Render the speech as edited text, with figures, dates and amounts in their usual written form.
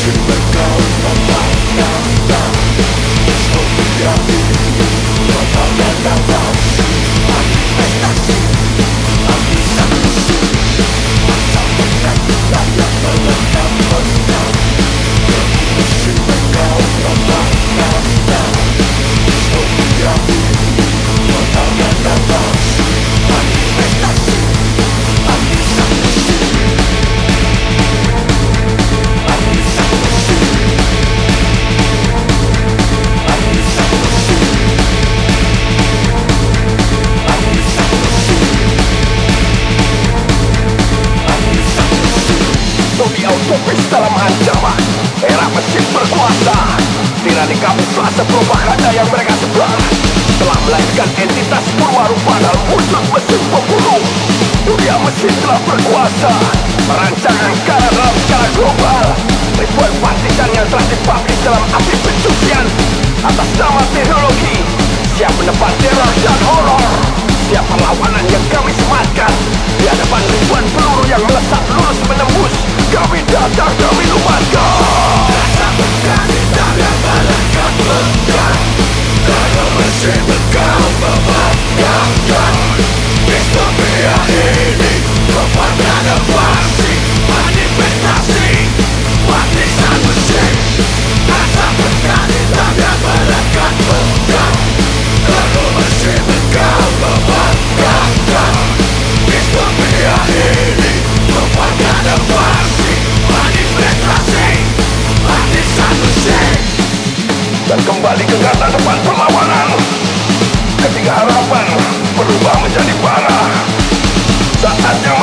Dalam ancaman era mesin berkuasa, tirani kamuflase propaganda yang mereka sebar telah melahirkan entitas purwarupa dalam wujud mesin pembunuh. Dunia mesin telah berkuasa, merancang angkara dalam skala global. Ribuan partisan yang telah dipublish dalam api pencucian atas nama teknologi, siap menebar teror dan horor. Siap perlawanan yang kami sematkan di hadapan ribuan peluru yang melesat lurus menembus. Kami datang, kami lumatkan. Datang berkali tangan malaikat pegang, dalam mesin berkau membanggakan. Distopia ini propaganda pasti, manifestasi warisan mesin. Datang berkali tangan malaikat pegang, dalam mesin berkau membanggakan. Distopia ini propaganda pasti, manifestasi warisan mesin. Dan kembali ke garda depan perlawanan ketika harapan berubah menjadi parah. Saatnya